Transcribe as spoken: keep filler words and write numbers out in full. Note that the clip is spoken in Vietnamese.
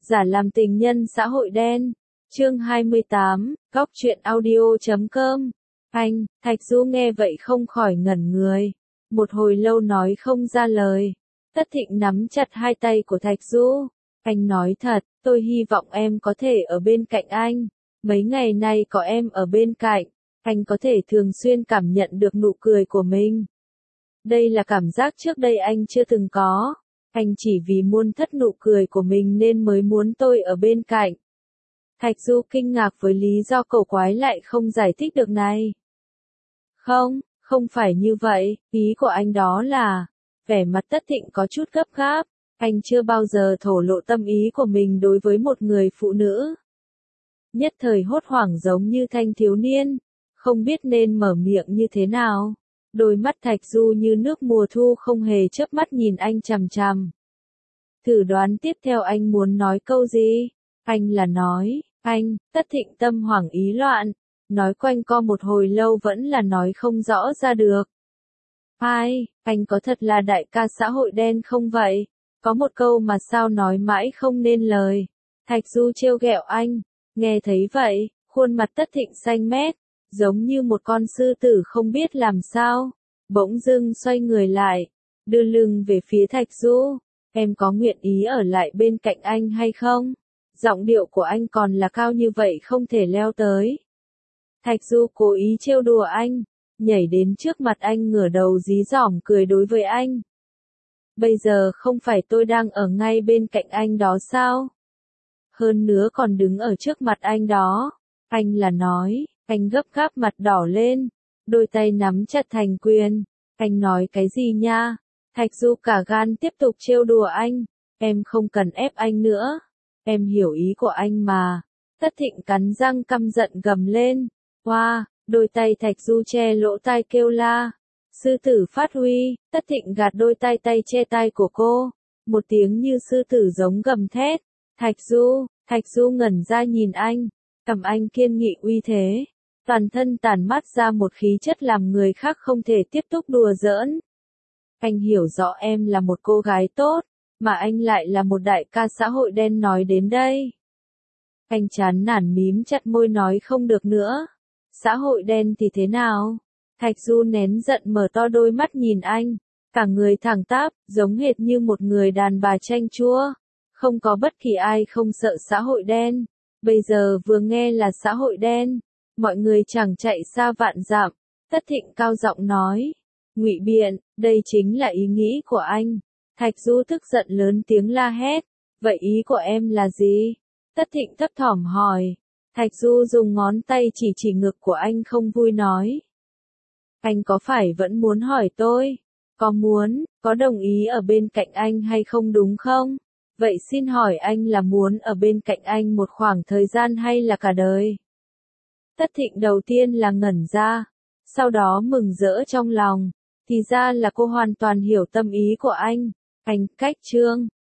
Giả làm tình nhân xã hội đen. Chương hai mươi tám, Góc truyện audio chấm com. Anh, Thạch Du nghe vậy không khỏi ngẩn người. Một hồi lâu nói không ra lời. Tất Thịnh nắm chặt hai tay của Thạch Du. Anh nói thật, tôi hy vọng em có thể ở bên cạnh anh. Mấy ngày nay có em ở bên cạnh, anh có thể thường xuyên cảm nhận được nụ cười của mình. Đây là cảm giác trước đây anh chưa từng có. Anh chỉ vì muốn thất nụ cười của mình nên mới muốn tôi ở bên cạnh. Thạch Du kinh ngạc với lý do cầu quái lại không giải thích được này. Không, không phải như vậy, ý của anh đó là... Vẻ mặt Tất Thịnh có chút gấp gáp, anh chưa bao giờ thổ lộ tâm ý của mình đối với một người phụ nữ. Nhất thời hốt hoảng giống như thanh thiếu niên, không biết nên mở miệng như thế nào. Đôi mắt Thạch Du như nước mùa thu không hề chớp mắt nhìn anh chằm chằm. Thử đoán tiếp theo anh muốn nói câu gì? Anh là nói, anh, Tất Thịnh tâm hoảng ý loạn, nói quanh co một hồi lâu vẫn là nói không rõ ra được. Ai, anh có thật là đại ca xã hội đen không vậy? Có một câu mà sao nói mãi không nên lời. Thạch Du trêu ghẹo anh, nghe thấy vậy, khuôn mặt Tất Thịnh xanh mét, giống như một con sư tử không biết làm sao. Bỗng dưng xoay người lại, đưa lưng về phía Thạch Du. Em có nguyện ý ở lại bên cạnh anh hay không? Giọng điệu của anh còn là cao như vậy không thể leo tới. Thạch Du cố ý trêu đùa anh, nhảy đến trước mặt anh ngửa đầu dí dỏm cười đối với anh. Bây giờ không phải tôi đang ở ngay bên cạnh anh đó sao? Hơn nữa còn đứng ở trước mặt anh đó. Anh là nói, anh gấp gáp mặt đỏ lên, đôi tay nắm chặt thành quyền. Anh nói cái gì nha? Thạch Du cả gan tiếp tục trêu đùa anh. Em không cần ép anh nữa. Em hiểu ý của anh mà. Tất Thịnh cắn răng căm giận gầm lên. Hoa, wow, đôi tay Thạch Du che lỗ tai kêu la. Sư tử phát huy. Tất Thịnh gạt đôi tay tay che tai của cô. Một tiếng như sư tử giống gầm thét. Thạch Du, Thạch Du ngẩn ra nhìn anh. Cầm anh kiên nghị uy thế. Toàn thân tản mát ra một khí chất làm người khác không thể tiếp tục đùa giỡn. Anh hiểu rõ em là một cô gái tốt, mà anh lại là một đại ca xã hội đen nói đến đây. Anh chán nản mím chặt môi nói không được nữa. Xã hội đen thì thế nào? Thạch Du nén giận mở to đôi mắt nhìn anh, cả người thẳng tắp, giống hệt như một người đàn bà chanh chua. Không có bất kỳ ai không sợ xã hội đen. Bây giờ vừa nghe là xã hội đen, mọi người chẳng chạy xa vạn dặm. Tất Thịnh cao giọng nói, ngụy biện, đây chính là ý nghĩ của anh. Thạch Du tức giận lớn tiếng la hét, vậy ý của em là gì? Tất Thịnh thấp thỏm hỏi. Thạch Du dùng ngón tay chỉ chỉ ngực của anh không vui nói. Anh có phải vẫn muốn hỏi tôi? Có muốn, có đồng ý ở bên cạnh anh hay không đúng không? Vậy xin hỏi anh là muốn ở bên cạnh anh một khoảng thời gian hay là cả đời? Tất Thịnh đầu tiên là ngẩn ra, sau đó mừng rỡ trong lòng. Thì ra là cô hoàn toàn hiểu tâm ý của anh. Anh, cách chương.